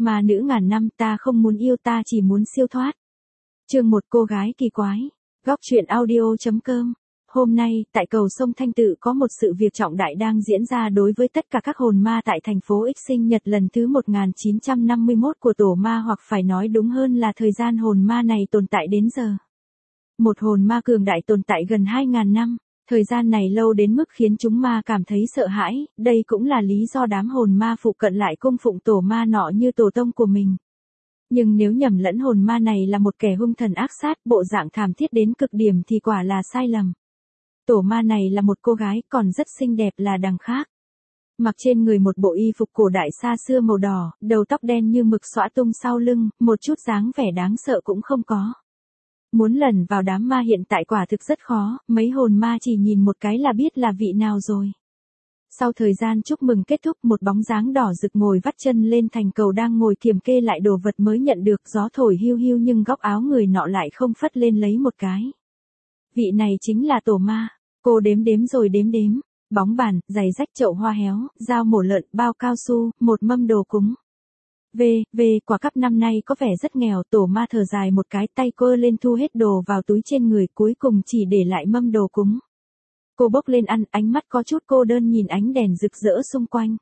Ma nữ ngàn năm, ta không muốn yêu, ta chỉ muốn siêu thoát. Chương 1, cô gái kỳ quái. Góc truyện audio.com. Hôm nay, tại cầu sông Thanh Tự có một sự việc trọng đại đang diễn ra đối với tất cả các hồn ma tại thành phố X sinh nhật lần thứ 1951 của tổ ma, hoặc phải nói đúng hơn là thời gian hồn ma này tồn tại đến giờ. Một hồn ma cường đại tồn tại gần 2.000 năm. Thời gian này lâu đến mức khiến chúng ma cảm thấy sợ hãi, đây cũng là lý do đám hồn ma phụ cận lại cung phụng tổ ma nọ như tổ tông của mình. Nhưng nếu nhầm lẫn hồn ma này là một kẻ hung thần ác sát, bộ dạng thảm thiết đến cực điểm thì quả là sai lầm. Tổ ma này là một cô gái còn rất xinh đẹp là đằng khác. Mặc trên người một bộ y phục cổ đại xa xưa màu đỏ, đầu tóc đen như mực xõa tung sau lưng, một chút dáng vẻ đáng sợ cũng không có. Muốn lẩn vào đám ma hiện tại quả thực rất khó, mấy hồn ma chỉ nhìn một cái là biết là vị nào rồi. Sau thời gian chúc mừng kết thúc, một bóng dáng đỏ rực ngồi vắt chân lên thành cầu đang ngồi kiểm kê lại đồ vật mới nhận được, gió thổi hiu hiu nhưng góc áo người nọ lại không phất lên lấy một cái. Vị này chính là tổ ma. Cô đếm đếm rồi đếm đếm. Bóng bàn, giày rách, chậu hoa héo, dao mổ lợn, bao cao su, một mâm đồ cúng. Quả cắp năm nay có vẻ rất nghèo. Tổ ma thở dài một cái, tay cô lên thu hết đồ vào túi trên người, cuối cùng chỉ để lại mâm đồ cúng. Cô bốc lên ăn, ánh mắt có chút cô đơn nhìn ánh đèn rực rỡ xung quanh.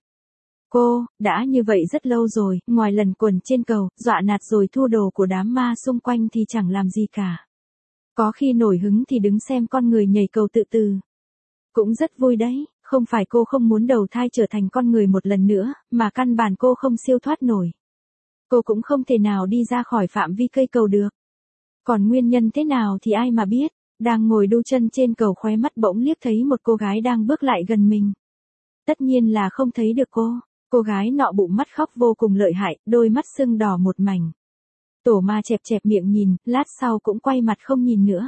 Cô, đã như vậy rất lâu rồi, ngoài lần quần trên cầu, dọa nạt rồi thu đồ của đám ma xung quanh thì chẳng làm gì cả. Có khi nổi hứng thì đứng xem con người nhảy cầu tự tử. Cũng rất vui đấy, không phải cô không muốn đầu thai trở thành con người một lần nữa, mà căn bản cô không siêu thoát nổi. Cô cũng không thể nào đi ra khỏi phạm vi cây cầu được. Còn nguyên nhân thế nào thì ai mà biết. Đang ngồi đu chân trên cầu, khóe mắt bỗng liếc thấy một cô gái đang bước lại gần mình. Tất nhiên là không thấy được cô. Cô gái nọ bụng mắt khóc vô cùng lợi hại, đôi mắt sưng đỏ một mảnh. Tổ ma chẹp chẹp miệng nhìn, lát sau cũng quay mặt không nhìn nữa.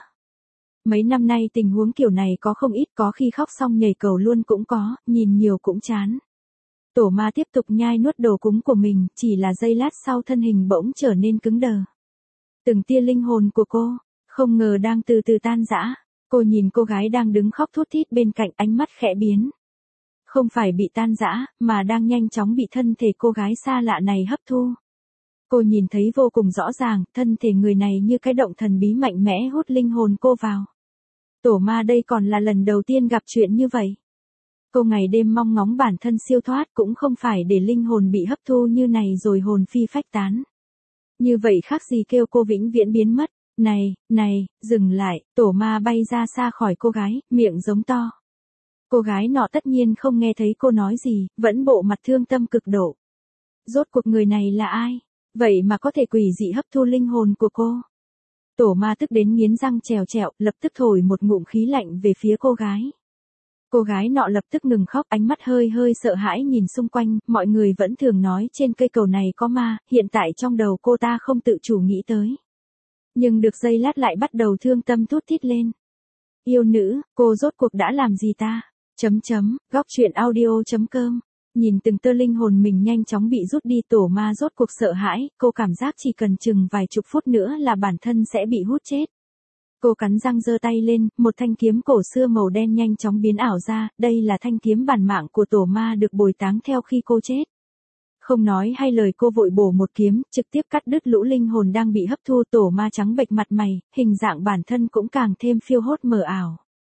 Mấy năm nay tình huống kiểu này có không ít, có khi khóc xong nhảy cầu luôn cũng có, nhìn nhiều cũng chán. Tổ ma tiếp tục nhai nuốt đồ cúng của mình, chỉ là giây lát sau thân hình bỗng trở nên cứng đờ. Từng tia linh hồn của cô, không ngờ đang từ từ tan rã. Cô nhìn cô gái đang đứng khóc thút thít bên cạnh, ánh mắt khẽ biến. Không phải bị tan rã, mà đang nhanh chóng bị thân thể cô gái xa lạ này hấp thu. Cô nhìn thấy vô cùng rõ ràng, thân thể người này như cái động thần bí mạnh mẽ hút linh hồn cô vào. Tổ ma đây còn là lần đầu tiên gặp chuyện như vậy. Cô ngày đêm mong ngóng bản thân siêu thoát, cũng không phải để linh hồn bị hấp thu như này rồi hồn phi phách tán. Như vậy khác gì kêu cô vĩnh viễn biến mất. Này, dừng lại. Tổ ma bay ra xa khỏi cô gái, miệng giống to. Cô gái nọ tất nhiên không nghe thấy cô nói gì, vẫn bộ mặt thương tâm cực độ. Rốt cuộc người này là ai? Vậy mà có thể quỷ dị hấp thu linh hồn của cô. Tổ ma tức đến nghiến răng trèo trẹo, lập tức thổi một ngụm khí lạnh về phía cô gái. Cô gái nọ lập tức ngừng khóc, ánh mắt hơi sợ hãi nhìn xung quanh. Mọi người vẫn thường nói trên cây cầu này có ma, hiện tại trong đầu cô ta không tự chủ nghĩ tới. Nhưng được giây lát lại bắt đầu thương tâm thút thít lên. Yêu nữ, cô rốt cuộc đã làm gì ta? Góc truyện audio.com. Nhìn từng tơ linh hồn mình nhanh chóng bị rút đi, tổ ma rốt cuộc sợ hãi, cô cảm giác chỉ cần chừng vài chục phút nữa là bản thân sẽ bị hút chết. Cô cắn răng giơ tay lên, một thanh kiếm cổ xưa màu đen nhanh chóng biến ảo ra, đây là thanh kiếm bản mạng của tổ ma được bồi táng theo khi cô chết. Không nói hai lời cô vội bổ một kiếm, trực tiếp cắt đứt lũ linh hồn đang bị hấp thu. Tổ ma trắng bệch mặt mày, hình dạng bản thân cũng càng thêm phiêu hốt mờ ảo.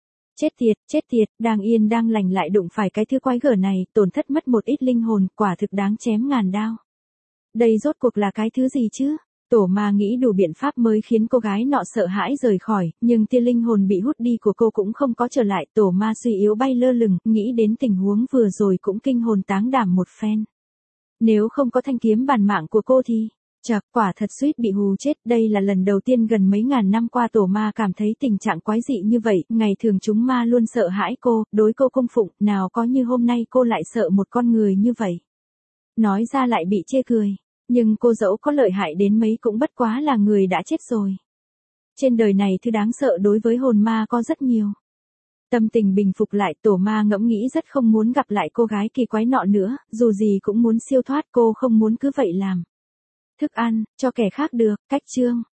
Chết tiệt, đang yên đang lành lại đụng phải cái thứ quái gở này, tổn thất mất một ít linh hồn, quả thực đáng chém ngàn đao. Đây rốt cuộc là cái thứ gì chứ? Tổ ma nghĩ đủ biện pháp mới khiến cô gái nọ sợ hãi rời khỏi, nhưng tia linh hồn bị hút đi của cô cũng không có trở lại. Tổ ma suy yếu bay lơ lửng, nghĩ đến tình huống vừa rồi cũng kinh hồn táng đảm một phen. Nếu không có thanh kiếm bản mạng của cô thì, quả thật suýt bị hù chết. Đây là lần đầu tiên gần mấy ngàn năm qua tổ ma cảm thấy tình trạng quái dị như vậy. Ngày thường chúng ma luôn sợ hãi cô, đối cô cung phụng, nào có như hôm nay cô lại sợ một con người như vậy. Nói ra lại bị chê cười, nhưng cô dẫu có lợi hại đến mấy cũng bất quá là người đã chết rồi. Trên đời này thứ đáng sợ đối với hồn ma có rất nhiều. Tâm tình bình phục lại, tổ ma ngẫm nghĩ rất không muốn gặp lại cô gái kỳ quái nọ nữa, dù gì cũng muốn siêu thoát, cô không muốn cứ vậy làm thức ăn cho kẻ khác được. Cách chương